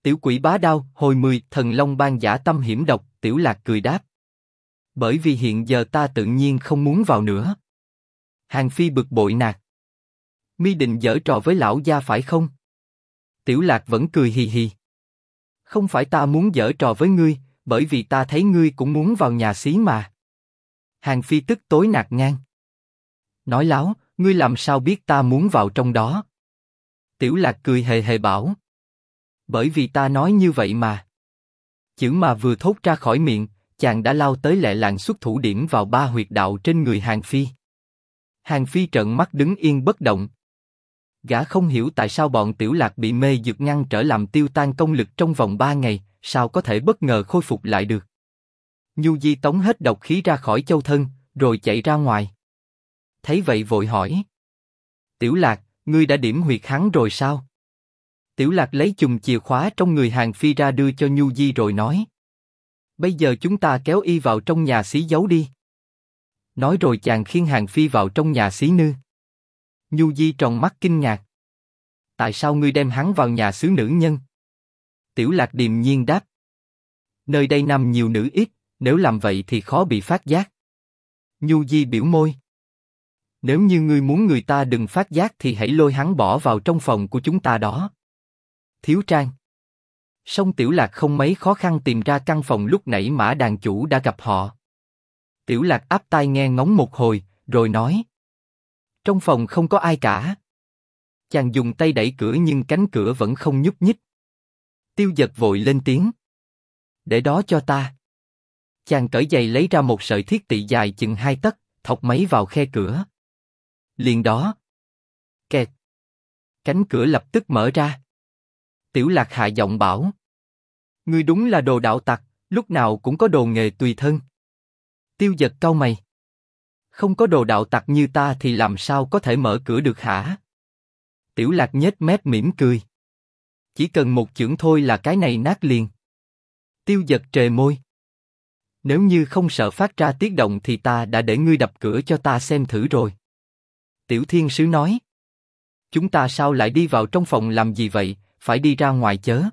Tiểu quỷ bá đao, hồi 10, thần long ban dã tâm hiểm độc, Tiểu Lạc cười đáp. Bởi vì hiện giờ ta tự nhiên không muốn vào nữa. Hàng Phi bực bội nạt. Mi định giở trò với lão gia phải không? Tiểu Lạc vẫn cười hì hì. Không phải ta muốn giở trò với ngươi, bởi vì ta thấy ngươi cũng muốn vào nhà xí mà. Hàng Phi tức tối nạt ngang. Nói láo, ngươi làm sao biết ta muốn vào trong đó? Tiểu Lạc cười hề hề bảo. Bởi vì ta nói như vậy mà. Chữ mà vừa thốt ra khỏi miệng, chàng đã lao tới lẹ làng xuất thủ điểm vào 3 huyệt đạo trên người Hàng Phi. Hàng Phi trợn mắt đứng yên bất động. Gã không hiểu tại sao bọn Tiểu Lạc bị mê dược ngăn trở làm tiêu tan công lực trong vòng 3 ngày, sao có thể bất ngờ khôi phục lại được. Nhu Di tống hết độc khí ra khỏi châu thân, rồi chạy ra ngoài. Thấy vậy vội hỏi. Tiểu Lạc, ngươi đã điểm huyệt hắn rồi sao? Tiểu Lạc lấy chùm chìa khóa trong người Hàng Phi ra đưa cho Nhu Di rồi nói. Bây giờ chúng ta kéo y vào trong nhà xí giấu đi. Nói rồi chàng khiêng Hàng Phi vào trong nhà xí nư. Nhu Di tròn mắt kinh ngạc. Tại sao ngươi đem hắn vào nhà xứ nữ nhân? Tiểu Lạc điềm nhiên đáp. Nơi đây nam nhiều nữ ít, nếu làm vậy thì khó bị phát giác. Nhu Di biểu môi. Nếu như ngươi muốn người ta đừng phát giác thì hãy lôi hắn bỏ vào trong phòng của chúng ta đó. Thiếu Trang. Song Tiểu Lạc không mấy khó khăn tìm ra căn phòng lúc nãy Mã đàn chủ đã gặp họ. Tiểu Lạc áp tai nghe ngóng một hồi, rồi nói. Trong phòng không có ai cả. Chàng dùng tay đẩy cửa nhưng cánh cửa vẫn không nhúc nhích. Tiêu Dật vội lên tiếng. Để đó cho ta. Chàng cởi giày lấy ra một sợi thiết tị dài chừng 2 tấc, thọc máy vào khe cửa. Liền đó. Kẹt. Cánh cửa lập tức mở ra. Tiểu Lạc hạ giọng bảo. Ngươi đúng là đồ đạo tặc, lúc nào cũng có đồ nghề tùy thân. Tiêu Dật cau mày. Không có đồ đạo tặc như ta thì làm sao có thể mở cửa được hả? Tiểu Lạc nhếch mép mỉm cười. Chỉ cần một chưởng thôi là cái này nát liền. Tiêu Dật trề môi. Nếu như không sợ phát ra tiếng động thì ta đã để ngươi đập cửa cho ta xem thử rồi. Tiểu Thiên Sứ nói. Chúng ta sao lại đi vào trong phòng làm gì vậy, phải đi ra ngoài chớ.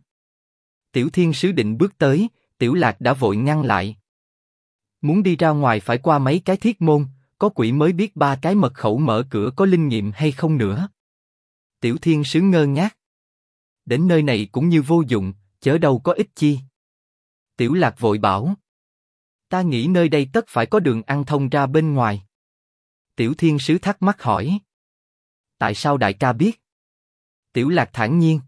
Tiểu Thiên Sứ định bước tới, Tiểu Lạc đã vội ngăn lại. Muốn đi ra ngoài phải qua mấy cái thiết môn, có quỷ mới biết 3 cái mật khẩu mở cửa có linh nghiệm hay không nữa. Tiểu Thiên Sứ ngơ ngác. Đến nơi này cũng như vô dụng, chớ đâu có ích chi. Tiểu Lạc vội bảo. Ta nghĩ nơi đây tất phải có đường ăn thông ra bên ngoài. Tiểu Thiên Sứ thắc mắc hỏi. Tại sao đại ca biết? Tiểu Lạc thản nhiên.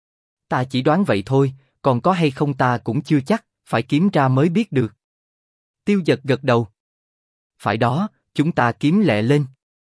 Ta chỉ đoán vậy thôi, còn có hay không ta cũng chưa chắc, phải kiếm ra mới biết được. Tiêu Dật gật đầu. Phải đó, chúng ta kiếm lẹ lên.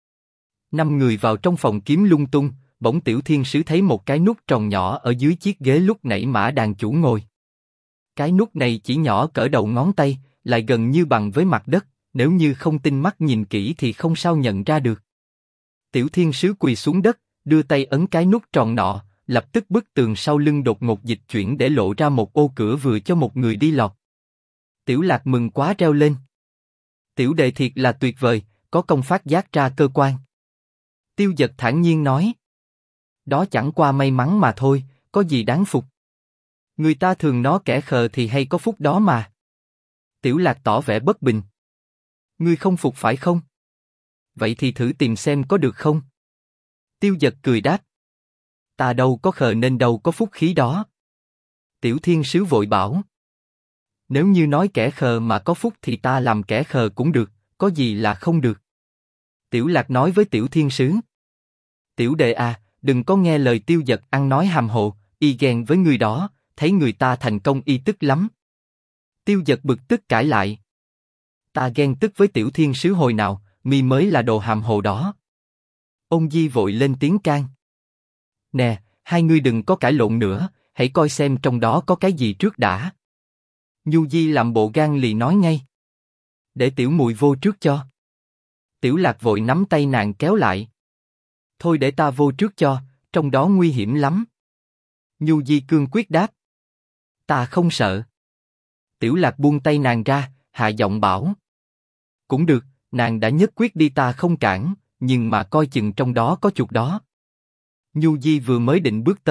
5 người vào trong phòng kiếm lung tung, bỗng Tiểu Thiên Sứ thấy một cái nút tròn nhỏ ở dưới chiếc ghế lúc nãy Mã đàn chủ ngồi. Cái nút này chỉ nhỏ cỡ đầu ngón tay, lại gần như bằng với mặt đất, nếu như không tinh mắt nhìn kỹ thì không sao nhận ra được. Tiểu Thiên Sứ quỳ xuống đất, đưa tay ấn cái nút tròn nọ, lập tức bức tường sau lưng đột ngột dịch chuyển để lộ ra một ô cửa vừa cho một người đi lọt. Tiểu Lạc mừng quá reo lên. Tiểu đệ thiệt là tuyệt vời, có công phát giác ra cơ quan. Tiêu Dật thản nhiên nói. Đó chẳng qua may mắn mà thôi, có gì đáng phục. Người ta thường nói kẻ khờ thì hay có phúc đó mà. Tiểu Lạc tỏ vẻ bất bình. Ngươi không phục phải không? Vậy thì thử tìm xem có được không? Tiêu Dật cười đáp. Ta đâu có khờ nên đâu có phúc khí đó. Tiểu Thiên Sứ vội bảo. Nếu như nói kẻ khờ mà có phúc thì ta làm kẻ khờ cũng được, có gì là không được. Tiểu Lạc nói với Tiểu Thiên Sứ. Tiểu đệ à, đừng có nghe lời Tiêu Dật ăn nói hàm hồ, y ghen với người đó, thấy người ta thành công y tức lắm. Tiêu Dật bực tức cãi lại. Ta ghen tức với Tiểu Thiên Sứ hồi nào, mi mới là đồ hàm hồ đó. Ôn Di vội lên tiếng can. Nè, hai ngươi đừng có cãi lộn nữa, hãy coi xem trong đó có cái gì trước đã. Nhu Di làm bộ gan lì nói ngay. Để tiểu muội vô trước cho. Tiểu Lạc vội nắm tay nàng kéo lại. Thôi để ta vô trước cho, trong đó nguy hiểm lắm. Nhu Di cương quyết đáp. Ta không sợ. Tiểu Lạc buông tay nàng ra, hạ giọng bảo. Cũng được, nàng đã nhất quyết đi ta không cản, nhưng mà coi chừng trong đó có chuột đó. Nhu Di vừa mới định bước tới,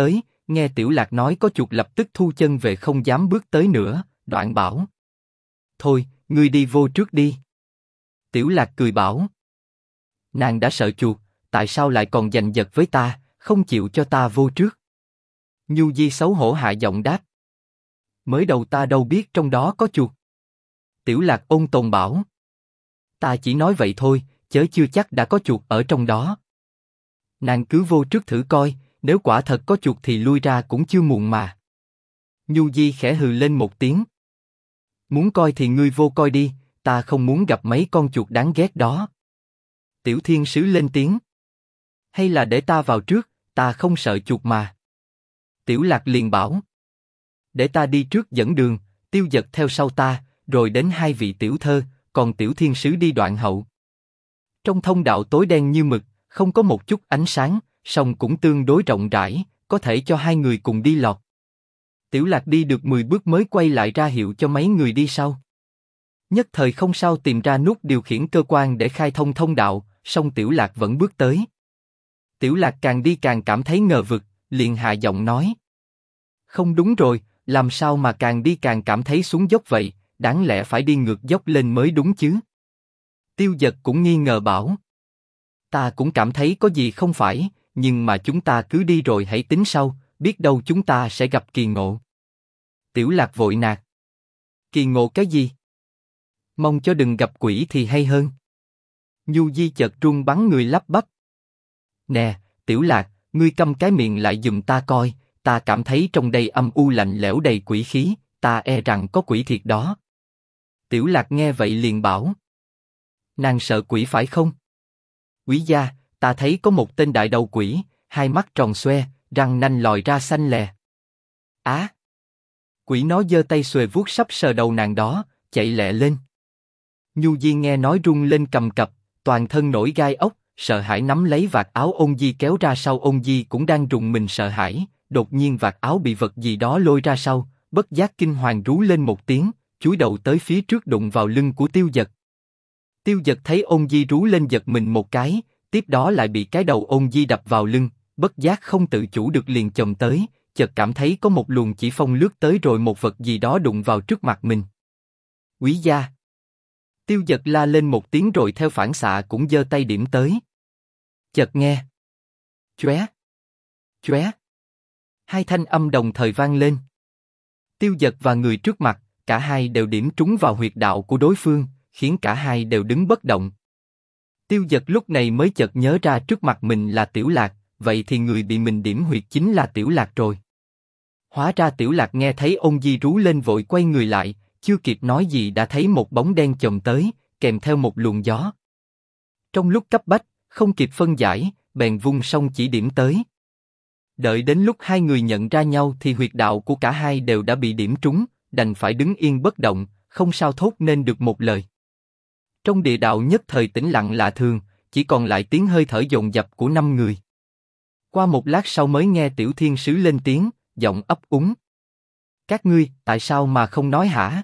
nghe Tiểu Lạc nói có chuột lập tức thu chân về không dám bước tới nữa, đoạn bảo. Thôi, ngươi đi vô trước đi. Tiểu Lạc cười bảo. Nàng đã sợ chuột, tại sao lại còn giành giật với ta, không chịu cho ta vô trước? Nhu Di xấu hổ hạ giọng đáp. Mới đầu ta đâu biết trong đó có chuột. Tiểu Lạc ôn tồn bảo. Ta chỉ nói vậy thôi, chớ chưa chắc đã có chuột ở trong đó. Nàng cứ vô trước thử coi, nếu quả thật có chuột thì lui ra cũng chưa muộn mà. Nhu Di khẽ hừ lên một tiếng. Muốn coi thì ngươi vô coi đi, ta không muốn gặp mấy con chuột đáng ghét đó. Tiểu Thiên Sứ lên tiếng. Hay là để ta vào trước, ta không sợ chuột mà. Tiểu Lạc liền bảo. Để ta đi trước dẫn đường, Tiêu Dật theo sau ta, rồi đến hai vị tiểu thơ, còn Tiểu Thiên Sứ đi đoạn hậu. Trong thông đạo tối đen như mực, không có một chút ánh sáng, song cũng tương đối rộng rãi, có thể cho hai người cùng đi lọt. Tiểu Lạc đi được 10 bước mới quay lại ra hiệu cho mấy người đi sau. Nhất thời không sao tìm ra nút điều khiển cơ quan để khai thông thông đạo, song Tiểu Lạc vẫn bước tới. Tiểu Lạc càng đi càng cảm thấy ngờ vực, liền hạ giọng nói. Không đúng rồi, làm sao mà càng đi càng cảm thấy xuống dốc vậy, đáng lẽ phải đi ngược dốc lên mới đúng chứ? Tiêu Dật cũng nghi ngờ bảo. Ta cũng cảm thấy có gì không phải, nhưng mà chúng ta cứ đi rồi hãy tính sau, biết đâu chúng ta sẽ gặp kỳ ngộ. Tiểu Lạc vội nạt. Kỳ ngộ cái gì? Mong cho đừng gặp quỷ thì hay hơn. Nhu Di chợt run bắn người lắp bắp. Nè, Tiểu Lạc, ngươi câm cái miệng lại giùm ta coi, ta cảm thấy trong đây âm u lạnh lẽo đầy quỷ khí, ta e rằng có quỷ thiệt đó. Tiểu Lạc nghe vậy liền bảo. Nàng sợ quỷ phải không? Quý gia, ta thấy có một tên đại đầu quỷ, hai mắt tròn xoe, răng nanh lòi ra xanh lè. Á! Quỷ nó giơ tay xuề vuốt sắp sờ đầu nàng đó, chạy lẹ lên. Nhu Di nghe nói run lên cầm cập, toàn thân nổi gai ốc, sợ hãi nắm lấy vạt áo Ôn Di kéo ra sau. Ôn Di cũng đang rùng mình sợ hãi, đột nhiên vạt áo bị vật gì đó lôi ra sau, bất giác kinh hoàng rú lên một tiếng, chúi đầu tới phía trước đụng vào lưng của Tiêu Dật. Tiêu Dật thấy Ôn Di rú lên giật mình một cái, tiếp đó lại bị cái đầu Ôn Di đập vào lưng, bất giác không tự chủ được liền chồm tới, chợt cảm thấy có một luồng chỉ phong lướt tới rồi một vật gì đó đụng vào trước mặt mình. Quý gia! Tiêu Dật la lên một tiếng rồi theo phản xạ cũng giơ tay điểm tới. Chợt nghe. Chóe! Chóe! Hai thanh âm đồng thời vang lên. Tiêu Dật và người trước mặt, cả hai đều điểm trúng vào huyệt đạo của đối phương, khiến cả hai đều đứng bất động. Tiêu Dật lúc này mới chợt nhớ ra trước mặt mình là Tiểu Lạc, vậy thì người bị mình điểm huyệt chính là Tiểu Lạc rồi. Hóa ra Tiểu Lạc nghe thấy Ôn Di rú lên vội quay người lại, chưa kịp nói gì đã thấy một bóng đen chồm tới, kèm theo một luồng gió. Trong lúc cấp bách, không kịp phân giải, bèn vung song chỉ điểm tới. Đợi đến lúc hai người nhận ra nhau thì huyệt đạo của cả hai đều đã bị điểm trúng, đành phải đứng yên bất động, không sao thốt nên được một lời. Trong địa đạo nhất thời tĩnh lặng lạ thường, chỉ còn lại tiếng hơi thở dồn dập của 5 người. Qua một lát sau mới nghe Tiểu Thiên Sứ lên tiếng, giọng ấp úng. Các ngươi, tại sao mà không nói hả?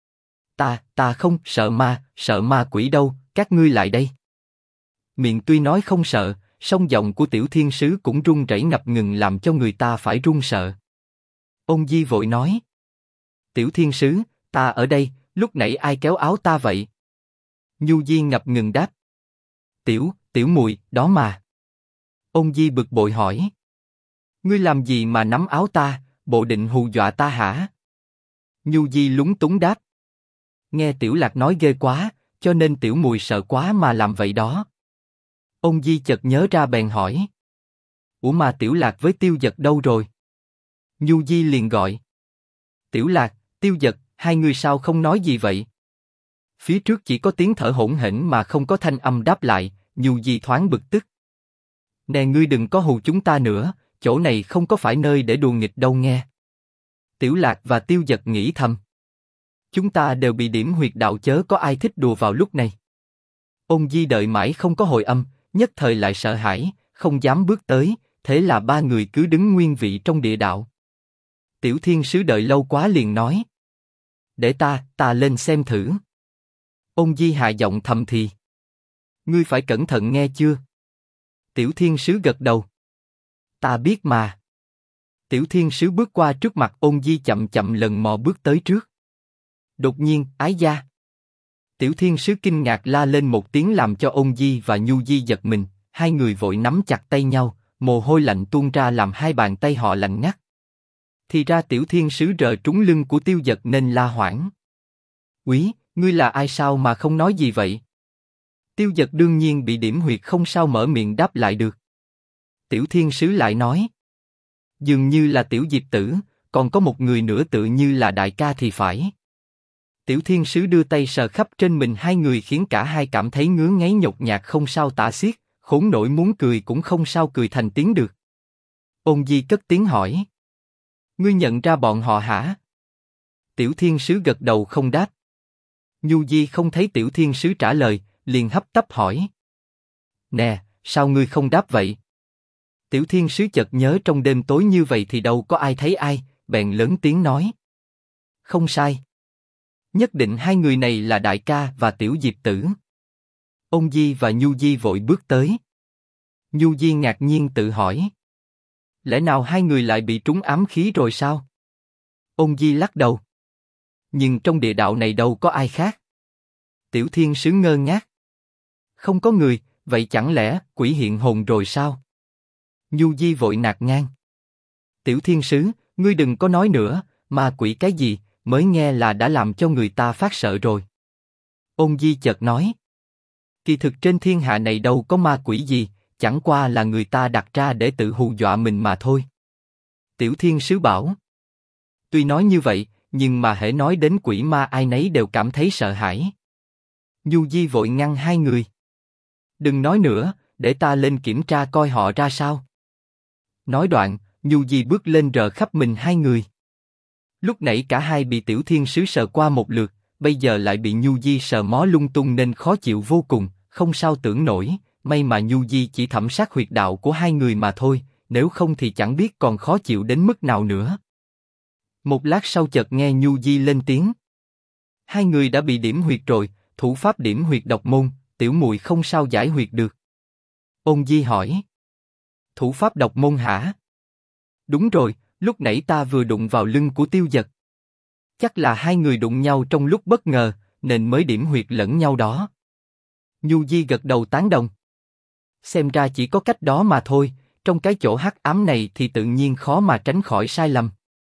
Ta không sợ ma quỷ đâu, các ngươi lại đây. Miệng tuy nói không sợ, song giọng của Tiểu Thiên Sứ cũng run rẩy ngập ngừng làm cho người ta phải run sợ. Ôn Di vội nói. Tiểu Thiên Sứ, ta ở đây, lúc nãy ai kéo áo ta vậy? Nhu Di ngập ngừng đáp. Tiểu Mùi, đó mà. Ôn Di bực bội hỏi. Ngươi làm gì mà nắm áo ta, bộ định hù dọa ta hả? Nhu Di lúng túng đáp. Nghe Tiểu Lạc nói ghê quá, cho nên Tiểu Mùi sợ quá mà làm vậy đó. Ôn Di chợt nhớ ra bèn hỏi. Ủa mà Tiểu Lạc với Tiêu Dật đâu rồi? Nhu Di liền gọi. Tiểu Lạc, Tiêu Dật, hai người sao không nói gì vậy? Phía trước chỉ có tiếng thở hổn hển mà không có thanh âm đáp lại, Nhu Di thoáng bực tức. Nè ngươi đừng có hù chúng ta nữa, chỗ này không có phải nơi để đùa nghịch đâu nghe. Tiểu Lạc và Tiêu Dật nghĩ thầm. Chúng ta đều bị điểm huyệt đạo, chớ có ai thích đùa vào lúc này. Ôn Di đợi mãi không có hồi âm, nhất thời lại sợ hãi, không dám bước tới, thế là ba người cứ đứng nguyên vị trong địa đạo. Tiểu Thiên Sứ đợi lâu quá liền nói. Để ta lên xem thử. Ôn Di hạ giọng thầm thì. Ngươi phải cẩn thận nghe chưa? Tiểu Thiên Sứ gật đầu. Ta biết mà. Tiểu thiên sứ bước qua trước mặt Ôn Di chậm chậm lần mò bước tới trước. Đột nhiên, ái gia! Tiểu thiên sứ kinh ngạc la lên một tiếng làm cho Ôn Di và Nhu Di giật mình, hai người vội nắm chặt tay nhau, mồ hôi lạnh tuôn ra làm hai bàn tay họ lạnh ngắt. Thì ra tiểu thiên sứ rờ trúng lưng của Tiêu Dật nên la hoảng. Úy, ngươi là ai sao mà không nói gì vậy? Tiêu Dật đương nhiên bị điểm huyệt không sao mở miệng đáp lại được. Tiểu thiên sứ lại nói. Dường như là tiểu Diệp Tử, còn có một người nữa tự như là đại ca thì phải. Tiểu thiên sứ đưa tay sờ khắp trên mình hai người khiến cả hai cảm thấy ngứa ngáy nhột nhạt không sao tả xiết, khốn nổi muốn cười cũng không sao cười thành tiếng được. Ôn Di cất tiếng hỏi. Ngươi nhận ra bọn họ hả? Tiểu thiên sứ gật đầu không đáp. Nhu Di không thấy tiểu thiên sứ trả lời, liền hấp tấp hỏi. Nè, sao ngươi không đáp vậy? Tiểu thiên sứ chợt nhớ trong đêm tối như vậy thì đâu có ai thấy ai, bèn lớn tiếng nói. Không sai. Nhất định hai người này là đại ca và tiểu Diệp Tử. Ôn Di và Nhu Di vội bước tới. Nhu Di ngạc nhiên tự hỏi. Lẽ nào hai người lại bị trúng ám khí rồi sao? Ôn Di lắc đầu. Nhưng trong địa đạo này đâu có ai khác. Tiểu thiên sứ ngơ ngác. Không có người, vậy chẳng lẽ quỷ hiện hồn rồi sao? Nhu Di vội nạt ngang. Tiểu thiên sứ, ngươi đừng có nói nữa, ma quỷ cái gì, mới nghe là đã làm cho người ta phát sợ rồi. Ôn Di chợt nói. Kỳ thực trên thiên hạ này đâu có ma quỷ gì, chẳng qua là người ta đặt ra để tự hù dọa mình mà thôi. Tiểu thiên sứ bảo. Tuy nói như vậy, nhưng mà hễ nói đến quỷ ma ai nấy đều cảm thấy sợ hãi. Nhu Di vội ngăn hai người. Đừng nói nữa, để ta lên kiểm tra coi họ ra sao. Nói đoạn, Nhu Di bước lên rờ khắp mình hai người. Lúc nãy cả hai bị tiểu thiên sứ sờ qua một lượt, bây giờ lại bị Nhu Di sờ mó lung tung nên khó chịu vô cùng, không sao tưởng nổi. May mà Nhu Di chỉ thẩm sát huyệt đạo của hai người mà thôi, nếu không thì chẳng biết còn khó chịu đến mức nào nữa. Một lát sau chợt nghe Nhu Di lên tiếng. Hai người đã bị điểm huyệt rồi, thủ pháp điểm huyệt độc môn, tiểu muội không sao giải huyệt được. Ôn Di hỏi. Thủ pháp độc môn hả? Đúng rồi, lúc nãy ta vừa đụng vào lưng của Tiêu Dật. Chắc là hai người đụng nhau trong lúc bất ngờ, nên mới điểm huyệt lẫn nhau đó. Nhu Di gật đầu tán đồng. Xem ra chỉ có cách đó mà thôi, trong cái chỗ hắc ám này thì tự nhiên khó mà tránh khỏi sai lầm.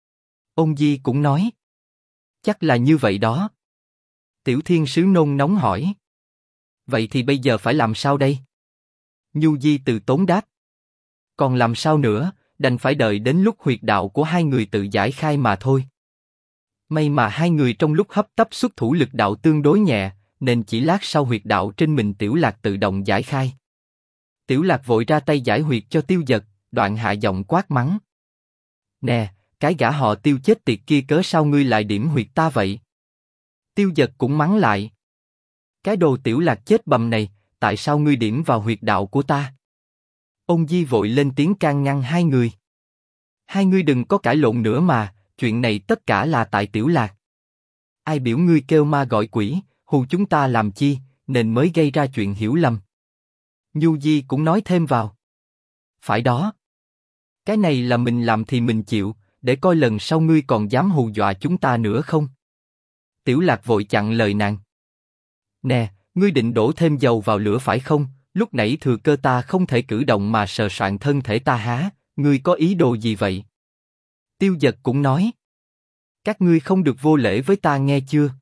Ôn Di cũng nói. Chắc là như vậy đó. Tiểu thiên sứ nôn nóng hỏi. Vậy thì bây giờ phải làm sao đây? Nhu Di từ tốn đáp. Còn làm sao nữa, đành phải đợi đến lúc huyệt đạo của hai người tự giải khai mà thôi. May mà hai người trong lúc hấp tấp xuất thủ lực đạo tương đối nhẹ, nên chỉ lát sau huyệt đạo trên mình Tiểu Lạc tự động giải khai. Tiểu Lạc vội ra tay giải huyệt cho Tiêu Dật, đoạn hạ giọng quát mắng. Nè, cái gã họ Tiêu chết tiệt kia cớ sao ngươi lại điểm huyệt ta vậy? Tiêu Dật cũng mắng lại. Cái đồ Tiểu Lạc chết bầm này, tại sao ngươi điểm vào huyệt đạo của ta? Ôn Di vội lên tiếng can ngăn hai người. Hai ngươi đừng có cãi lộn nữa mà, chuyện này tất cả là tại Tiểu Lạc. Ai biểu ngươi kêu ma gọi quỷ, hù chúng ta làm chi, nên mới gây ra chuyện hiểu lầm. Nhu Di cũng nói thêm vào. Phải đó. Cái này là mình làm thì mình chịu, để coi lần sau ngươi còn dám hù dọa chúng ta nữa không? Tiểu Lạc vội chặn lời nàng. Nè, ngươi định đổ thêm dầu vào lửa phải không? Lúc nãy thừa cơ ta không thể cử động mà sờ soạng thân thể ta há, ngươi có ý đồ gì vậy? Tiêu Dật cũng nói. Các ngươi không được vô lễ với ta nghe chưa?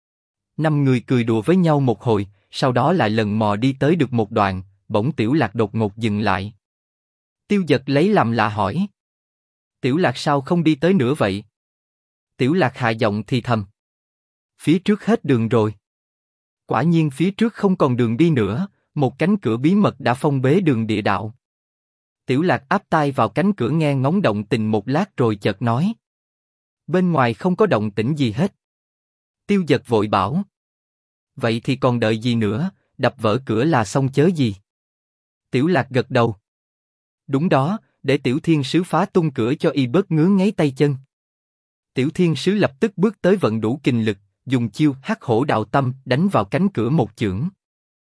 Năm người cười đùa với nhau một hồi, sau đó lại lần mò đi tới được một đoạn, bỗng Tiểu Lạc đột ngột dừng lại. Tiêu Dật lấy làm lạ hỏi. Tiểu Lạc sao không đi tới nữa vậy? Tiểu Lạc hạ giọng thì thầm. Phía trước hết đường rồi. Quả nhiên phía trước không còn đường đi nữa, một cánh cửa bí mật đã phong bế đường địa đạo. Tiểu Lạc áp tai vào cánh cửa nghe ngóng động tình một lát rồi chợt nói. Bên ngoài không có động tĩnh gì hết. Tiêu Dật vội bảo. Vậy thì còn đợi gì nữa, đập vỡ cửa là xong chớ gì. Tiểu Lạc gật đầu. Đúng đó, để Tiểu Thiên Sứ phá tung cửa cho y bớt ngứa ngáy tay chân. Tiểu Thiên Sứ lập tức bước tới vận đủ kình lực, dùng chiêu Hắc Hổ Đạo Tâm đánh vào cánh cửa một chưởng.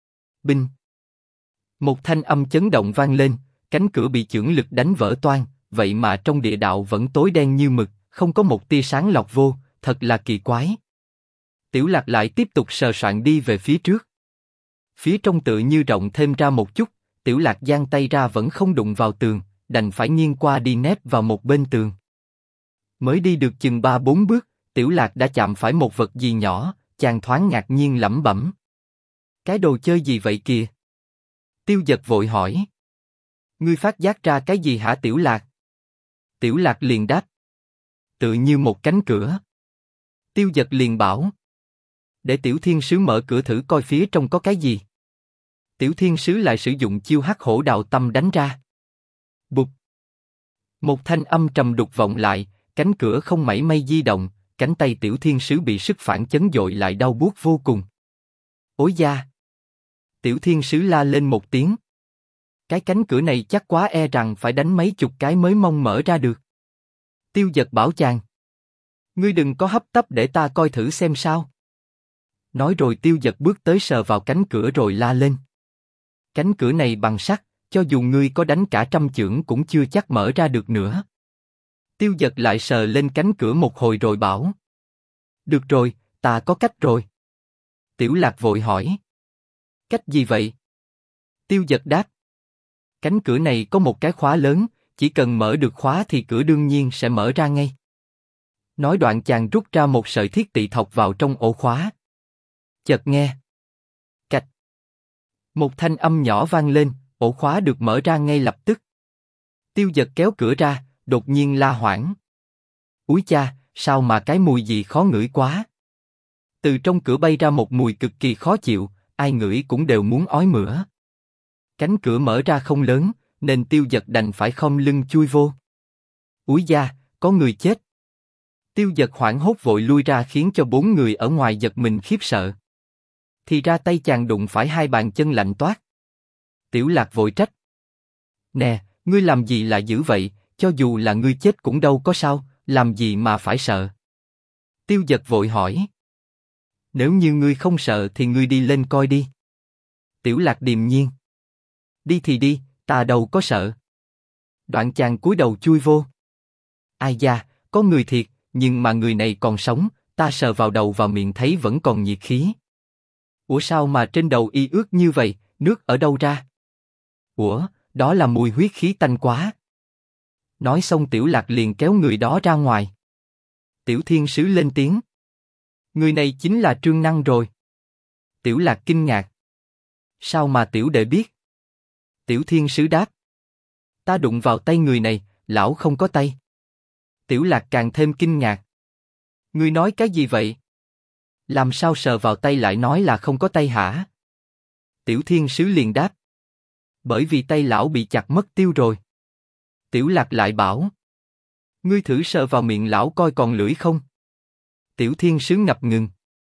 Binh! Một thanh âm chấn động vang lên, cánh cửa bị chưởng lực đánh vỡ toang, vậy mà trong địa đạo vẫn tối đen như mực, không có một tia sáng lọt vô, thật là kỳ quái. Tiểu Lạc lại tiếp tục sờ soạng đi về phía trước. Phía trong tự như rộng thêm ra một chút, Tiểu Lạc giang tay ra vẫn không đụng vào tường, đành phải nghiêng qua đi nép vào một bên tường. Mới đi được chừng 3-4 bước, Tiểu Lạc đã chạm phải một vật gì nhỏ, chàng thoáng ngạc nhiên lẩm bẩm. Cái đồ chơi gì vậy kìa? Tiêu Dật vội hỏi. Ngươi phát giác ra cái gì hả Tiểu Lạc? Tiểu Lạc liền đáp. Tự như một cánh cửa. Tiêu Dật liền bảo. Để Tiểu Thiên Sứ mở cửa thử coi phía trong có cái gì. Tiểu Thiên Sứ lại sử dụng chiêu Hắc Hổ Đạo Tâm đánh ra. Bụp. Một thanh âm trầm đục vọng lại, cánh cửa không mảy may di động, cánh tay Tiểu Thiên Sứ bị sức phản chấn dội lại đau buốt vô cùng. Ối da! Tiểu Thiên Sứ la lên một tiếng. Cái cánh cửa này chắc quá, e rằng phải đánh mấy chục cái mới mong mở ra được. Tiêu Dật bảo chàng. Ngươi đừng có hấp tấp, để ta coi thử xem sao. Nói rồi Tiêu Dật bước tới sờ vào cánh cửa rồi la lên. Cánh cửa này bằng sắt, cho dù ngươi có đánh cả 100 chưởng cũng chưa chắc mở ra được nữa. Tiêu Dật lại sờ lên cánh cửa một hồi rồi bảo. Được rồi, ta có cách rồi. Tiểu Lạc vội hỏi. Cách gì vậy? Tiêu Dật đáp. Cánh cửa này có một cái khóa lớn, chỉ cần mở được khóa thì cửa đương nhiên sẽ mở ra ngay. Nói đoạn chàng rút ra một sợi thiết tị thọc vào trong ổ khóa. Chợt nghe. Cạch. Một thanh âm nhỏ vang lên, ổ khóa được mở ra ngay lập tức. Tiêu Dật kéo cửa ra, đột nhiên la hoảng. Úi cha, sao mà cái mùi gì khó ngửi quá. Từ trong cửa bay ra một mùi cực kỳ khó chịu, ai ngửi cũng đều muốn ói mửa. Cánh cửa mở ra không lớn, nên Tiêu Dật đành phải khom lưng chui vô. Úi da, có người chết. Tiêu Dật hoảng hốt vội lui ra khiến cho 4 người ở ngoài giật mình khiếp sợ. Thì ra tay chàng đụng phải 2 bàn chân lạnh toát. Tiểu Lạc vội trách. Nè, ngươi làm gì là dữ vậy, cho dù là ngươi chết cũng đâu có sao, làm gì mà phải sợ. Tiêu Dật vội hỏi. Nếu như ngươi không sợ thì ngươi đi lên coi đi. Tiểu Lạc điềm nhiên. Đi thì đi, ta đâu có sợ. Đoạn chàng cúi đầu chui vô. Ai da, có người thiệt, nhưng mà người này còn sống, ta sờ vào đầu vào miệng thấy vẫn còn nhiệt khí. Ủa sao mà trên đầu y ướt như vậy, nước ở đâu ra? Ủa, đó là mùi huyết khí tanh quá. Nói xong Tiểu Lạc liền kéo người đó ra ngoài. Tiểu Thiên Sứ lên tiếng. Người này chính là Trương Năng rồi. Tiểu Lạc kinh ngạc. Sao mà tiểu đệ biết? Tiểu Thiên Sứ đáp. Ta đụng vào tay người này, lão không có tay. Tiểu Lạc càng thêm kinh ngạc. Ngươi nói cái gì vậy? Làm sao sờ vào tay lại nói là không có tay hả? Tiểu Thiên Sứ liền đáp. Bởi vì tay lão bị chặt mất tiêu rồi. Tiểu Lạc lại bảo. Ngươi thử sờ vào miệng lão coi còn lưỡi không? Tiểu Thiên Sứ ngập ngừng.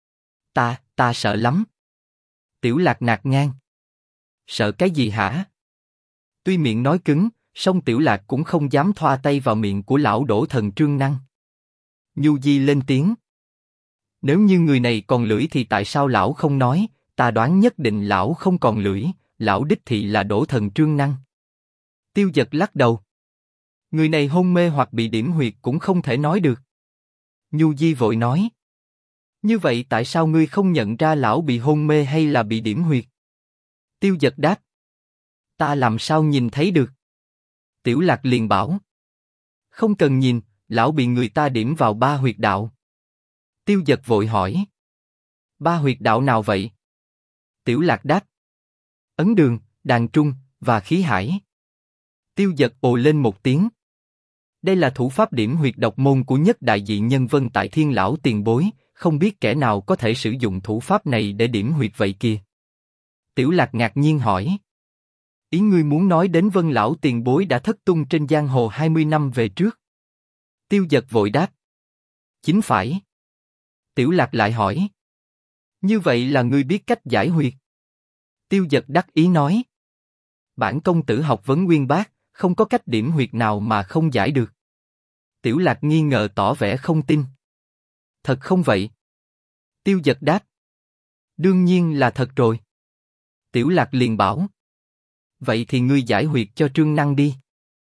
Ta sợ lắm. Tiểu Lạc nạt ngang. Sợ cái gì hả? Tuy miệng nói cứng, song Tiểu Lạc cũng không dám thoa tay vào miệng của lão Đỗ Thần Trương Năng. Nhu Di lên tiếng. Nếu như người này còn lưỡi thì tại sao lão không nói? Ta đoán nhất định lão không còn lưỡi, lão đích thị là Đỗ Thần Trương Năng. Tiêu Dật lắc đầu. Người này hôn mê hoặc bị điểm huyệt cũng không thể nói được. Nhu Di vội nói. Như vậy tại sao ngươi không nhận ra lão bị hôn mê hay là bị điểm huyệt? Tiêu Dật đáp. Ta làm sao nhìn thấy được? Tiểu Lạc liền bảo. Không cần nhìn, lão bị người ta điểm vào 3 huyệt đạo. Tiêu Dật vội hỏi. 3 huyệt đạo nào vậy? Tiểu Lạc đáp. Ấn Đường, Đàn Trung và Khí Hải. Tiêu Dật ồ lên một tiếng. Đây là thủ pháp điểm huyệt độc môn của nhất đại dị nhân Vân Tại Thiên lão tiền bối, không biết kẻ nào có thể sử dụng thủ pháp này để điểm huyệt vậy kìa. Tiểu Lạc ngạc nhiên hỏi. Ý ngươi muốn nói đến Vân lão tiền bối đã thất tung trên giang hồ 20 năm về trước? Tiêu Dật vội đáp. Chính phải. Tiểu Lạc lại hỏi. Như vậy là ngươi biết cách giải huyệt? Tiêu Dật đắc ý nói. Bản công tử học vấn uyên bác, không có cách điểm huyệt nào mà không giải được. Tiểu Lạc nghi ngờ tỏ vẻ không tin. Thật không vậy? Tiêu Dật đáp. Đương nhiên là thật rồi. Tiểu Lạc liền bảo. Vậy thì ngươi giải huyệt cho Trương Năng đi.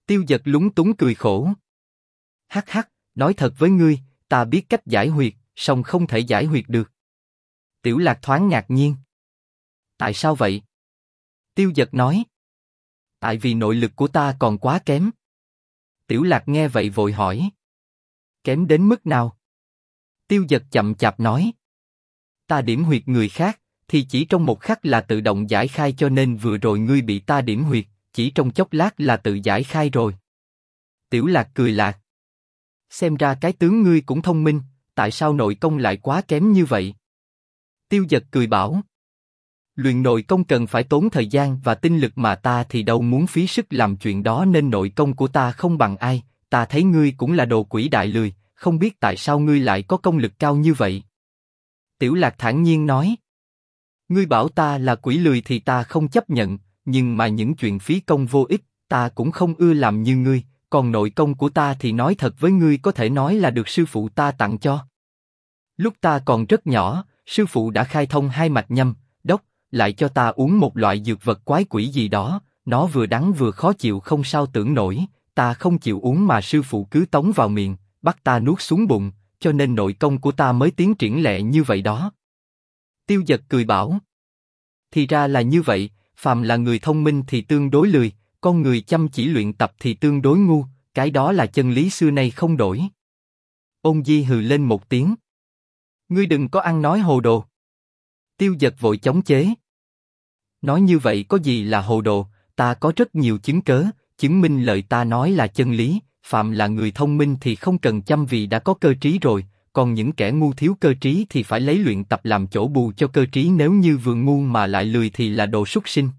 Tiêu Dật lúng túng cười khổ. Hắc hắc, nói thật với ngươi, ta biết cách giải huyệt, song không thể giải huyệt được. Tiểu Lạc thoáng ngạc nhiên. Tại sao vậy? Tiêu Dật nói. Tại vì nội lực của ta còn quá kém. Tiểu Lạc nghe vậy vội hỏi. Kém đến mức nào? Tiêu Dật chậm chạp nói. Ta điểm huyệt người khác, thì chỉ trong một khắc là tự động giải khai, cho nên vừa rồi ngươi bị ta điểm huyệt, chỉ trong chốc lát là tự giải khai rồi. Tiểu Lạc cười lạc. Xem ra cái tướng ngươi cũng thông minh, tại sao nội công lại quá kém như vậy? Tiêu Dật cười bảo. Luyện nội công cần phải tốn thời gian và tinh lực mà ta thì đâu muốn phí sức làm chuyện đó, nên nội công của ta không bằng ai. Ta thấy ngươi cũng là đồ quỷ đại lười, không biết tại sao ngươi lại có công lực cao như vậy. Tiểu Lạc thản nhiên nói. Ngươi bảo ta là quỷ lười thì ta không chấp nhận, nhưng mà những chuyện phí công vô ích, ta cũng không ưa làm như ngươi, còn nội công của ta thì nói thật với ngươi có thể nói là được sư phụ ta tặng cho. Lúc ta còn rất nhỏ, sư phụ đã khai thông hai mạch nhâm, đốc, lại cho ta uống một loại dược vật quái quỷ gì đó, nó vừa đắng vừa khó chịu không sao tưởng nổi, ta không chịu uống mà sư phụ cứ tống vào miệng, bắt ta nuốt xuống bụng, cho nên nội công của ta mới tiến triển lẹ như vậy đó. Tiêu Dật cười bảo. Thì ra là như vậy, phàm là người thông minh thì tương đối lười, con người chăm chỉ luyện tập thì tương đối ngu, cái đó là chân lý xưa nay không đổi. Ôn Di hừ lên một tiếng. Ngươi đừng có ăn nói hồ đồ. Tiêu Dật vội chống chế. Nói như vậy có gì là hồ đồ, ta có rất nhiều chứng cớ, chứng minh lời ta nói là chân lý, phàm là người thông minh thì không cần chăm vì đã có cơ trí rồi, còn những kẻ ngu thiếu cơ trí thì phải lấy luyện tập làm chỗ bù cho cơ trí, nếu như vừa ngu mà lại lười thì là đồ súc sinh.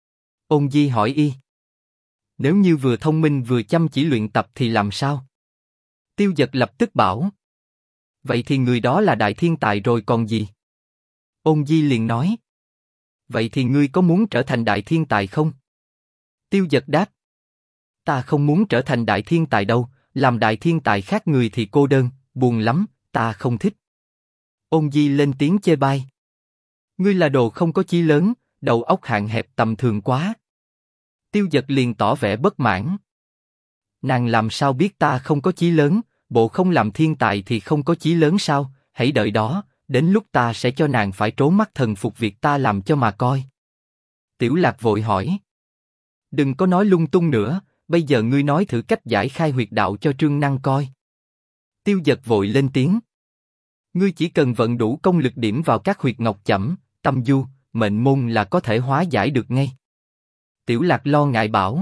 Ôn Di hỏi y. Nếu như vừa thông minh vừa chăm chỉ luyện tập thì làm sao? Tiêu Dật lập tức bảo. Vậy thì người đó là đại thiên tài rồi còn gì? Ôn Di liền nói. Vậy thì ngươi có muốn trở thành đại thiên tài không? Tiêu Dật đáp. Ta không muốn trở thành đại thiên tài đâu, làm đại thiên tài khác người thì cô đơn, buồn lắm, ta không thích. Ôn Di lên tiếng chê bai. Ngươi là đồ không có chí lớn, đầu óc hạn hẹp tầm thường quá. Tiêu Dật liền tỏ vẻ bất mãn. Nàng làm sao biết ta không có chí lớn, bộ không làm thiên tài thì không có chí lớn sao, hãy đợi đó, đến lúc ta sẽ cho nàng phải trố mắt thần phục việc ta làm cho mà coi. Tiểu Lạc vội hỏi. Đừng có nói lung tung nữa, bây giờ ngươi nói thử cách giải khai huyệt đạo cho Trương Năng coi. Tiêu Dật vội lên tiếng. Ngươi chỉ cần vận đủ công lực điểm vào các huyệt ngọc chẩm, tâm du, mệnh môn là có thể hóa giải được ngay. Tiểu Lạc lo ngại bảo.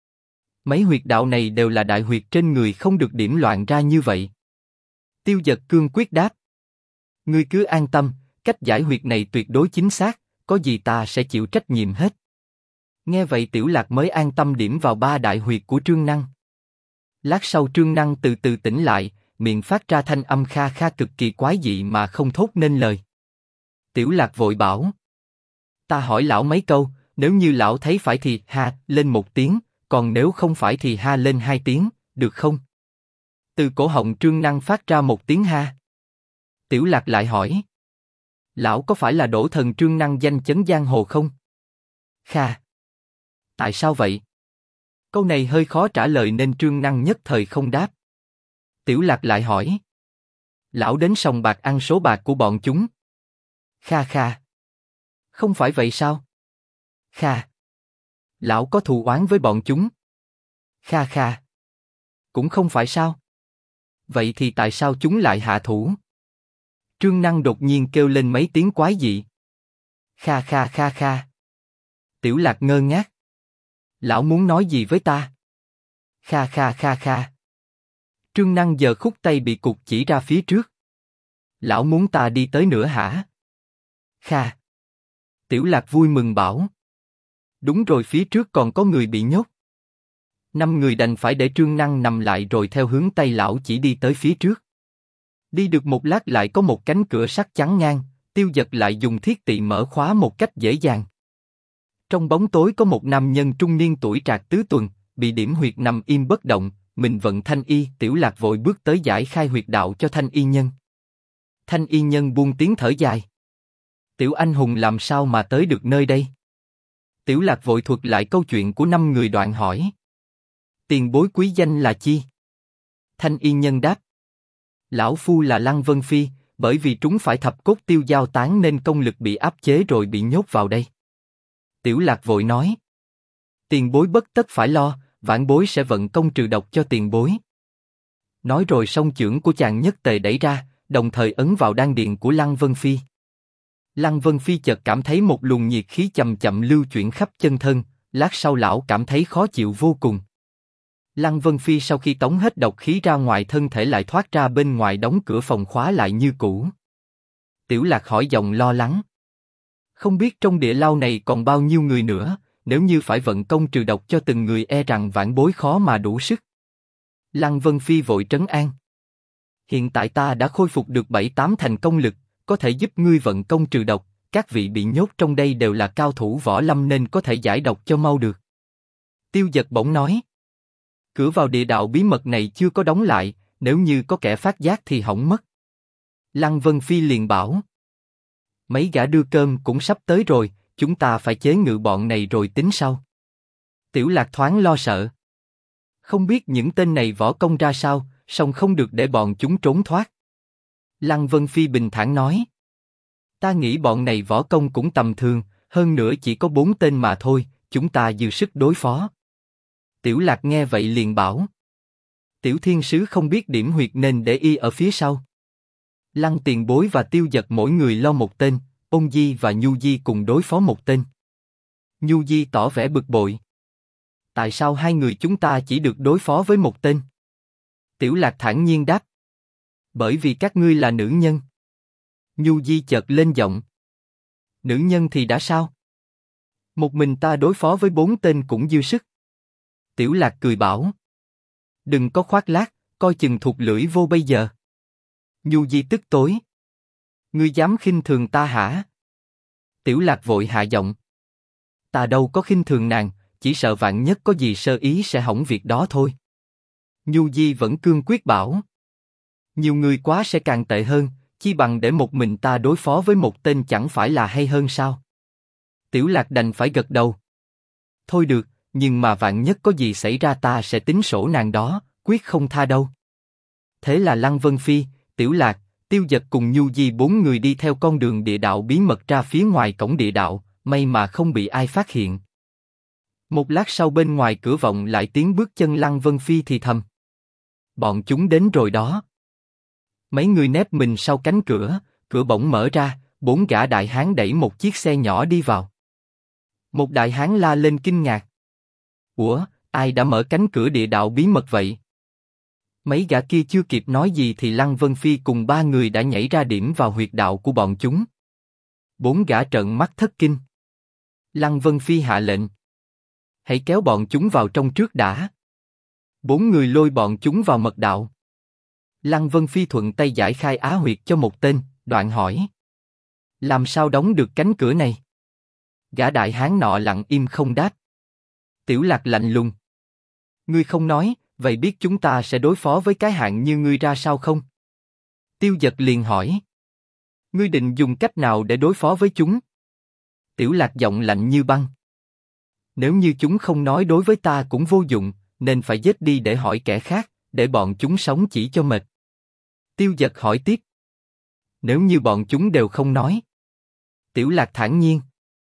Mấy huyệt đạo này đều là đại huyệt trên người, không được điểm loạn ra như vậy. Tiêu Dật cương quyết đáp. Ngươi cứ an tâm, cách giải huyệt này tuyệt đối chính xác, có gì ta sẽ chịu trách nhiệm hết. Nghe vậy Tiểu Lạc mới an tâm điểm vào 3 đại huyệt của Trương Năng. Lát sau Trương Năng từ từ tỉnh lại, miệng phát ra thanh âm kha kha cực kỳ quái dị mà không thốt nên lời. Tiểu Lạc vội bảo. Ta hỏi lão mấy câu, nếu như lão thấy phải thì ha lên 1 tiếng, còn nếu không phải thì ha lên 2 tiếng, được không? Từ cổ họng Trương Năng phát ra 1 tiếng ha. Tiểu Lạc lại hỏi. Lão có phải là Đỗ Thần Trương Năng danh chấn giang hồ không? Kha. Tại sao vậy? Câu này hơi khó trả lời nên Trương Năng nhất thời không đáp. Tiểu Lạc lại hỏi. Lão đến sòng bạc ăn số bạc của bọn chúng. Kha kha. Không phải vậy sao? Kha. Lão có thù oán với bọn chúng. Kha kha. Cũng không phải sao? Vậy thì tại sao chúng lại hạ thủ? Trương Năng đột nhiên kêu lên mấy tiếng quái dị. Kha kha kha kha. Tiểu Lạc ngơ ngác. Lão muốn nói gì với ta? Kha kha kha kha. Trương Năng giờ khúc tay bị cục chỉ ra phía trước. Lão muốn ta đi tới nữa hả? Kha. Tiểu Lạc vui mừng bảo. Đúng rồi, phía trước còn có người bị nhốt. 5 người đành phải để Trương Năng nằm lại rồi theo hướng tay lão chỉ đi tới phía trước. Đi được một lát lại có một cánh cửa sắt chắn ngang, Tiêu Dật lại dùng thiết tỵ mở khóa một cách dễ dàng. Trong bóng tối có một nam nhân trung niên tuổi trạc tứ tuần, bị điểm huyệt nằm im bất động, mình vận thanh y. Tiểu Lạc vội bước tới giải khai huyệt đạo cho thanh y nhân. Thanh y nhân buông tiếng thở dài. Tiểu anh hùng làm sao mà tới được nơi đây? Tiểu Lạc vội thuật lại câu chuyện của 5 người đoạn hỏi. Tiền bối quý danh là chi? Thanh y nhân đáp. Lão phu là Lăng Vân Phi, bởi vì trúng phải thập cốt tiêu giao tán nên công lực bị áp chế rồi bị nhốt vào đây. Tiểu Lạc vội nói. Tiền bối bất tất phải lo, vãn bối sẽ vận công trừ độc cho tiền bối. Nói rồi song chưởng của chàng nhất tề đẩy ra, đồng thời ấn vào đan điền của Lăng Vân Phi. Lăng Vân Phi chợt cảm thấy một luồng nhiệt khí chậm chậm lưu chuyển khắp chân thân, lát sau lão cảm thấy khó chịu vô cùng. Lăng Vân Phi sau khi tống hết độc khí ra ngoài thân thể lại thoát ra bên ngoài, đóng cửa phòng khóa lại như cũ. Tiểu Lạc hỏi giọng lo lắng. Không biết trong địa lao này còn bao nhiêu người nữa, nếu như phải vận công trừ độc cho từng người e rằng vãn bối khó mà đủ sức. Lăng Vân Phi vội trấn an. Hiện tại ta đã khôi phục được 7-8 thành công lực, có thể giúp ngươi vận công trừ độc, các vị bị nhốt trong đây đều là cao thủ võ lâm nên có thể giải độc cho mau được. Tiêu Dật bỗng nói. Cửa vào địa đạo bí mật này chưa có đóng lại, nếu như có kẻ phát giác thì hỏng mất. Lăng Vân Phi liền bảo. Mấy gã đưa cơm cũng sắp tới rồi, chúng ta phải chế ngự bọn này rồi tính sau. Tiểu Lạc thoáng lo sợ. Không biết những tên này võ công ra sao, song không được để bọn chúng trốn thoát. Lăng Vân Phi bình thản nói. Ta nghĩ bọn này võ công cũng tầm thường, hơn nữa chỉ có 4 tên mà thôi, chúng ta dư sức đối phó. Tiểu Lạc nghe vậy liền bảo. Tiểu thiên sứ không biết điểm huyệt nên để y ở phía sau. Lăng tiền bối và Tiêu Dật mỗi người lo một tên, Ôn Di và Nhu Di cùng đối phó một tên. Nhu Di tỏ vẻ bực bội. Tại sao hai người chúng ta chỉ được đối phó với một tên? Tiểu Lạc thản nhiên đáp. Bởi vì các ngươi là nữ nhân. Nhu Di chợt lên giọng. Nữ nhân thì đã sao? Một mình ta đối phó với 4 tên cũng dư sức. Tiểu Lạc cười bảo. Đừng có khoác lác, coi chừng thụt lưỡi vô bây giờ. Nhu Di tức tối. Ngươi dám khinh thường ta hả? Tiểu Lạc vội hạ giọng. Ta đâu có khinh thường nàng, chỉ sợ vạn nhất có gì sơ ý sẽ hỏng việc đó thôi. Nhu Di vẫn cương quyết bảo. Nhiều người quá sẽ càng tệ hơn, chi bằng để một mình ta đối phó với một tên chẳng phải là hay hơn sao? Tiểu Lạc đành phải gật đầu. Thôi được, nhưng mà vạn nhất có gì xảy ra ta sẽ tính sổ nàng đó, quyết không tha đâu. Thế là Lăng Vân Phi, Tiểu Lạc, Tiêu Dật cùng Nhu Di 4 người đi theo con đường địa đạo bí mật ra phía ngoài cổng địa đạo, may mà không bị ai phát hiện. Một lát sau bên ngoài cửa vọng lại tiếng bước chân Lăng Vân Phi thì thầm. Bọn chúng đến rồi đó. Mấy người nép mình sau cánh cửa, cửa bỗng mở ra, 4 gã đại hán đẩy một chiếc xe nhỏ đi vào. Một đại hán la lên kinh ngạc. Ủa, ai đã mở cánh cửa địa đạo bí mật vậy? Mấy gã kia chưa kịp nói gì thì Lăng Vân Phi cùng 3 người đã nhảy ra điểm vào huyệt đạo của bọn chúng. 4 gã trợn mắt thất kinh. Lăng Vân Phi hạ lệnh. Hãy kéo bọn chúng vào trong trước đã. 4 người lôi bọn chúng vào mật đạo. Lăng Vân Phi thuận tay giải khai á huyệt cho một tên, đoạn hỏi. Làm sao đóng được cánh cửa này? Gã đại hán nọ lặng im không đáp. Tiểu Lạc lạnh lùng. Ngươi không nói, vậy biết chúng ta sẽ đối phó với cái hạng như ngươi ra sao không? Tiêu Dật liền hỏi. Ngươi định dùng cách nào để đối phó với chúng? Tiểu Lạc giọng lạnh như băng. Nếu như chúng không nói đối với ta cũng vô dụng, nên phải giết đi để hỏi kẻ khác, để bọn chúng sống chỉ cho mệt. Tiêu Dật hỏi tiếp. Nếu như bọn chúng đều không nói? Tiểu Lạc thản nhiên.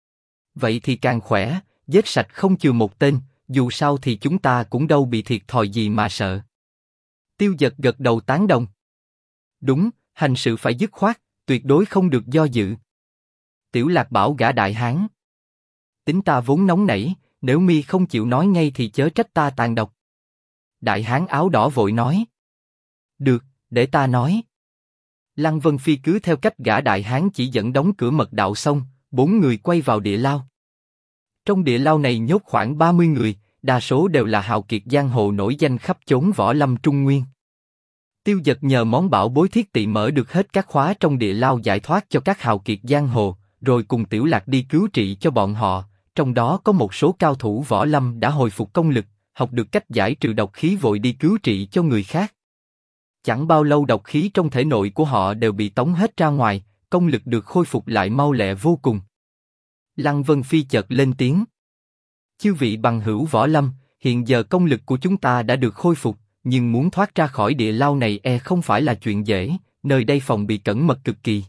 Vậy thì càng khỏe, giết sạch không chừa một tên, dù sao thì chúng ta cũng đâu bị thiệt thòi gì mà sợ. Tiêu Dật gật đầu tán đồng. Đúng, hành sự phải dứt khoát, tuyệt đối không được do dự. Tiểu Lạc bảo gã đại hán. Tính ta vốn nóng nảy, nếu mi không chịu nói ngay thì chớ trách ta tàn độc. Đại hán áo đỏ vội nói. Được, để ta nói. Lăng Vân Phi cứ theo cách gã đại hán chỉ dẫn đóng cửa mật đạo xong, 4 người quay vào địa lao. Trong địa lao này nhốt khoảng 30 người, đa số đều là hào kiệt giang hồ nổi danh khắp chốn võ lâm Trung Nguyên. Tiêu Dật nhờ món bảo bối thiết tỵ mở được hết các khóa trong địa lao giải thoát cho các hào kiệt giang hồ, rồi cùng Tiểu Lạc đi cứu trị cho bọn họ, trong đó có một số cao thủ võ lâm đã hồi phục công lực, học được cách giải trừ độc khí vội đi cứu trị cho người khác. Chẳng bao lâu độc khí trong thể nội của họ đều bị tống hết ra ngoài, công lực được khôi phục lại mau lẹ vô cùng. Lăng Vân Phi chợt lên tiếng. Chư vị bằng hữu võ lâm, hiện giờ công lực của chúng ta đã được khôi phục, nhưng muốn thoát ra khỏi địa lao này không phải là chuyện dễ, nơi đây phòng bị cẩn mật cực kỳ.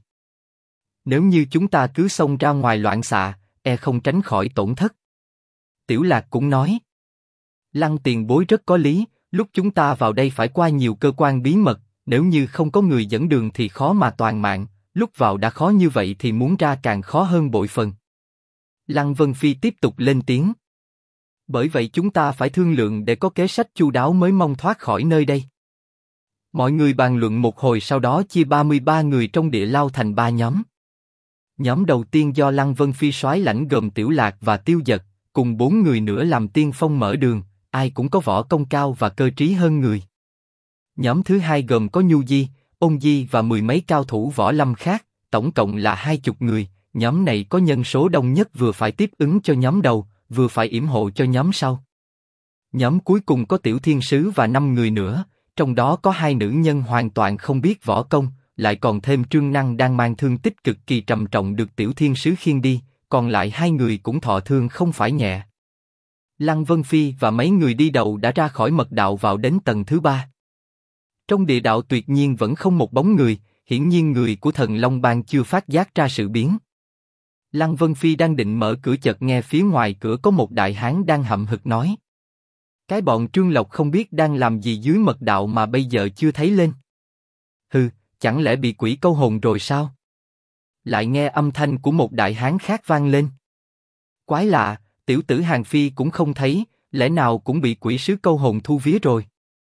Nếu như chúng ta cứ xông ra ngoài loạn xạ, không tránh khỏi tổn thất. Tiểu Lạc cũng nói. Lăng tiền bối rất có lý, lúc chúng ta vào đây phải qua nhiều cơ quan bí mật, nếu như không có người dẫn đường thì khó mà toàn mạng, lúc vào đã khó như vậy thì muốn ra càng khó hơn bội phần. Lăng Vân Phi tiếp tục lên tiếng. Bởi vậy chúng ta phải thương lượng để có kế sách chu đáo mới mong thoát khỏi nơi đây. Mọi người bàn luận một hồi, sau đó chia 33 người trong địa lao thành 3 nhóm. Nhóm đầu tiên do Lăng Vân Phi soái lãnh gồm Tiểu Lạc và Tiêu Dật, cùng 4 người nữa làm tiên phong mở đường, ai cũng có võ công cao và cơ trí hơn người. Nhóm thứ hai gồm có Nhu Di, Ôn Di và mười mấy cao thủ võ lâm khác, tổng cộng là 20 người. Nhóm này có nhân số đông nhất, vừa phải tiếp ứng cho nhóm đầu, vừa phải yểm hộ cho nhóm sau. Nhóm cuối cùng có Tiểu Thiên Sứ và 5 người nữa, trong đó có 2 nữ nhân hoàn toàn không biết võ công, lại còn thêm Trương Năng đang mang thương tích cực kỳ trầm trọng được Tiểu Thiên Sứ khiêng đi, còn lại 2 người cũng thọ thương không phải nhẹ. Lăng Vân Phi và mấy người đi đầu đã ra khỏi mật đạo vào đến tầng thứ 3. Trong địa đạo tuyệt nhiên vẫn không một bóng người, hiển nhiên người của Thần Long Bang chưa phát giác ra sự biến. Lăng Vân Phi đang định mở cửa, chợt nghe phía ngoài cửa có một đại hán đang hậm hực nói. Cái bọn Trương Lộc không biết đang làm gì dưới mật đạo mà bây giờ chưa thấy lên. Hừ, chẳng lẽ bị quỷ câu hồn rồi sao? Lại nghe âm thanh của một đại hán khác vang lên. Quái lạ, tiểu tử Hàng Phi cũng không thấy, lẽ nào cũng bị quỷ sứ câu hồn thu vía rồi?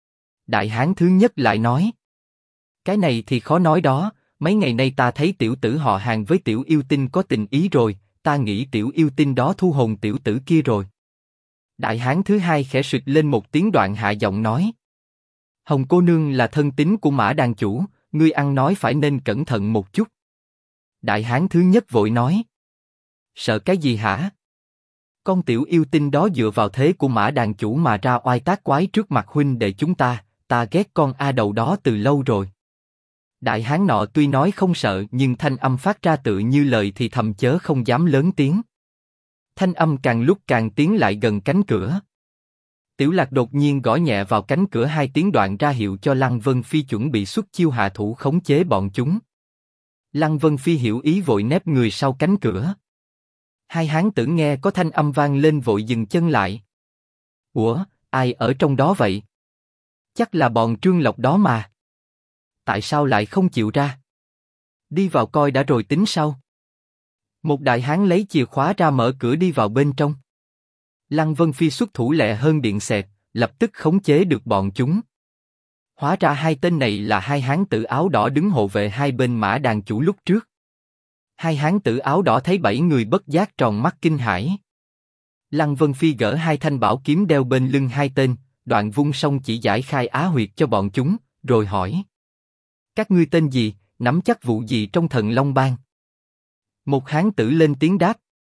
Đại hán thứ nhất lại nói. Cái này thì khó nói đó, mấy ngày nay ta thấy tiểu tử họ Hàng với tiểu yêu tinh có tình ý rồi, ta nghĩ tiểu yêu tinh đó thu hồn tiểu tử kia rồi. Đại hán thứ hai khẽ sụt lên một tiếng, đoạn hạ giọng nói. Hồng cô nương là thân tín của Mã đàn chủ, ngươi ăn nói phải nên cẩn thận một chút. Đại hán thứ nhất vội nói. Sợ cái gì hả? Con tiểu yêu tinh đó dựa vào thế của Mã đàn chủ mà ra oai tác quái trước mặt huynh đệ chúng ta ghét con A đầu đó từ lâu rồi. Đại hán nọ tuy nói không sợ nhưng thanh âm phát ra tự như lời thì thầm, chớ không dám lớn tiếng. Thanh âm càng lúc càng tiến lại gần cánh cửa. Tiểu Lạc đột nhiên gõ nhẹ vào cánh cửa 2 tiếng, đoạn ra hiệu cho Lăng Vân Phi chuẩn bị xuất chiêu hạ thủ khống chế bọn chúng. Lăng Vân Phi hiểu ý vội nép người sau cánh cửa. Hai hán tử nghe có thanh âm vang lên vội dừng chân lại. Ủa, ai ở trong đó vậy? Chắc là bọn Trương Lộc đó mà. Tại sao lại không chịu ra? Đi vào coi đã rồi tính sau. Một đại hán lấy chìa khóa ra mở cửa đi vào bên trong. Lăng Vân Phi xuất thủ lẹ hơn điện xẹt, lập tức khống chế được bọn chúng. Hóa ra 2 tên này là 2 hán tử áo đỏ đứng hộ vệ hai bên Mã đàn chủ lúc trước. 2 hán tử áo đỏ thấy 7 người bất giác tròn mắt kinh hãi. Lăng Vân Phi gỡ 2 thanh bảo kiếm đeo bên lưng 2 tên, đoạn vung song chỉ giải khai á huyệt cho bọn chúng, rồi hỏi. Các ngươi tên gì, nắm chắc vụ gì trong Thần Long Bang? Một hán tử lên tiếng đáp.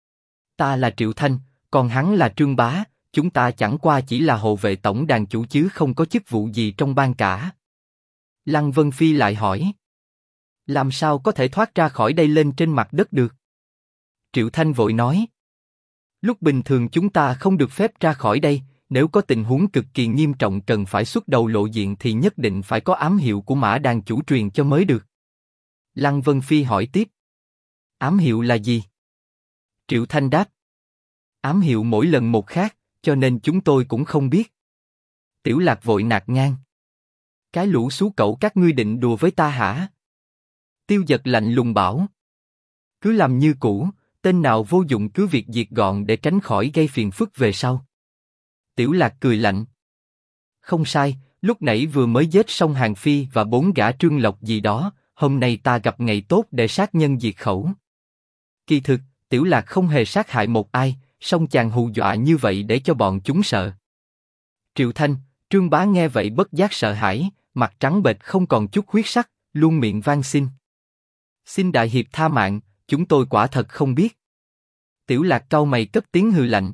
Ta là Triệu Thanh, còn hắn là Trương Bá, chúng ta chẳng qua chỉ là hộ vệ tổng đàn chủ chứ không có chức vụ gì trong bang cả. Lăng Vân Phi lại hỏi. Làm sao có thể thoát ra khỏi đây lên trên mặt đất được? Triệu Thanh vội nói. Lúc bình thường chúng ta không được phép ra khỏi đây, nếu có tình huống cực kỳ nghiêm trọng cần phải xuất đầu lộ diện thì nhất định phải có ám hiệu của Mã đàn chủ truyền cho mới được. Lăng Vân Phi hỏi tiếp. Ám hiệu là gì? Triệu Thanh đáp. Ám hiệu mỗi lần một khác, cho nên chúng tôi cũng không biết. Tiểu Lạc vội nạt ngang. Cái lũ xú cẩu các ngươi định đùa với ta hả? Tiêu Dật lạnh lùng bảo. Cứ làm như cũ, tên nào vô dụng cứ việc diệt gọn để tránh khỏi gây phiền phức về sau. Tiểu Lạc cười lạnh. Không sai, lúc nãy vừa mới giết xong Hàng Phi và 4 gã Trương Lộc gì đó, hôm nay ta gặp ngày tốt để sát nhân diệt khẩu. Kỳ thực, Tiểu Lạc không hề sát hại một ai, song chàng hù dọa như vậy để cho bọn chúng sợ. Triệu Thanh, Trương Bá nghe vậy bất giác sợ hãi, mặt trắng bệch không còn chút huyết sắc, luôn miệng van xin. Xin đại hiệp tha mạng, chúng tôi quả thật không biết. Tiểu Lạc cau mày cất tiếng hừ lạnh.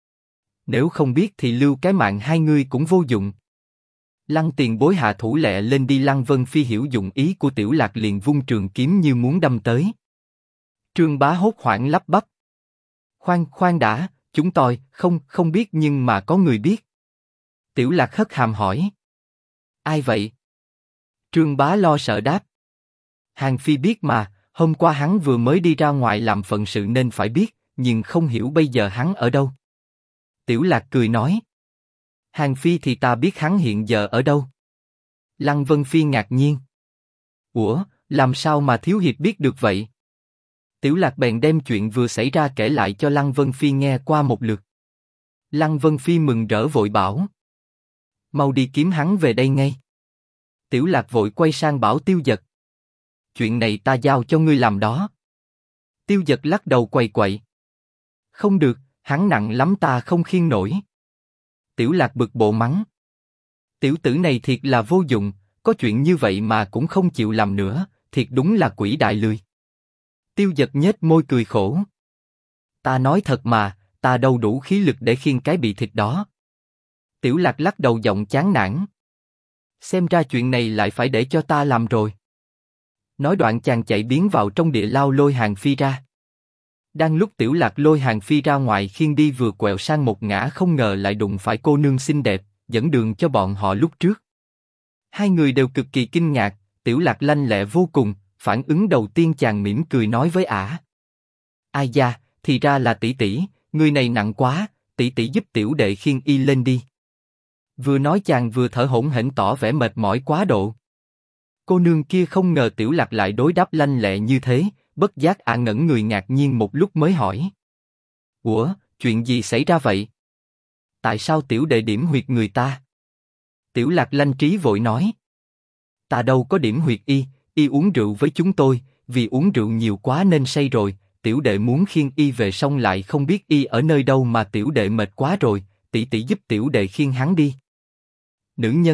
Nếu không biết thì lưu cái mạng hai ngươi cũng vô dụng. Lăng tiền bối hạ thủ lẹ lên đi. Lăng Vân Phi hiểu dụng ý của Tiểu Lạc liền vung trường kiếm như muốn đâm tới. Trương Bá hốt hoảng lắp bắp. Khoan đã, chúng tôi không biết nhưng mà có người biết. Tiểu Lạc hất hàm hỏi. Ai vậy? Trương Bá lo sợ đáp. Hàng Phi biết mà, hôm qua hắn vừa mới đi ra ngoài làm phận sự nên phải biết, nhưng không hiểu bây giờ hắn ở đâu. Tiểu Lạc cười nói. Hàng Phi thì ta biết hắn hiện giờ ở đâu. Lăng Vân Phi ngạc nhiên. Ủa, làm sao mà thiếu hiệp biết được vậy? Tiểu Lạc bèn đem chuyện vừa xảy ra kể lại cho Lăng Vân Phi nghe qua một lượt. Lăng Vân Phi mừng rỡ vội bảo. Mau đi kiếm hắn về đây ngay. Tiểu Lạc vội quay sang bảo Tiêu Dật. Chuyện này ta giao cho ngươi làm đó. Tiêu Dật lắc đầu quầy quậy. Không được, hắn nặng lắm ta không khiêng nổi. Tiểu Lạc bực bội mắng. Tiểu tử này thiệt là vô dụng, có chuyện như vậy mà cũng không chịu làm nữa, thiệt đúng là quỷ đại lười. Tiêu Dật nhếch môi cười khổ. Ta nói thật mà, ta đâu đủ khí lực để khiêng cái bị thịt đó. Tiểu Lạc lắc đầu giọng chán nản. Xem ra chuyện này lại phải để cho ta làm rồi. Nói đoạn chàng chạy biến vào trong địa lao lôi Hàng Phi ra. Đang lúc Tiểu Lạc lôi Hàng Phi ra ngoài khiêng đi vừa quẹo sang một ngã không ngờ lại đụng phải cô nương xinh đẹp, dẫn đường cho bọn họ lúc trước. Hai người đều cực kỳ kinh ngạc, Tiểu Lạc lanh lẹ vô cùng, phản ứng đầu tiên chàng mỉm cười nói với ả. Ai da, thì ra là tỷ tỷ, người này nặng quá, tỷ tỷ giúp tiểu đệ khiêng y lên đi. Vừa nói chàng vừa thở hổn hển tỏ vẻ mệt mỏi quá độ. Cô nương kia không ngờ Tiểu Lạc lại đối đáp lanh lẹ như thế, bất giác ả ngẩn người ngạc nhiên một lúc mới hỏi. Ủa, chuyện gì xảy ra vậy? Tại sao tiểu đệ điểm huyệt người ta? Tiểu Lạc lanh trí vội nói. Ta đâu có điểm huyệt y, y uống rượu với chúng tôi, vì uống rượu nhiều quá nên say rồi, tiểu đệ muốn khiêng y về xong lại không biết y ở nơi đâu mà tiểu đệ mệt quá rồi, tỷ tỷ giúp tiểu đệ khiêng hắn đi. Nữ nhân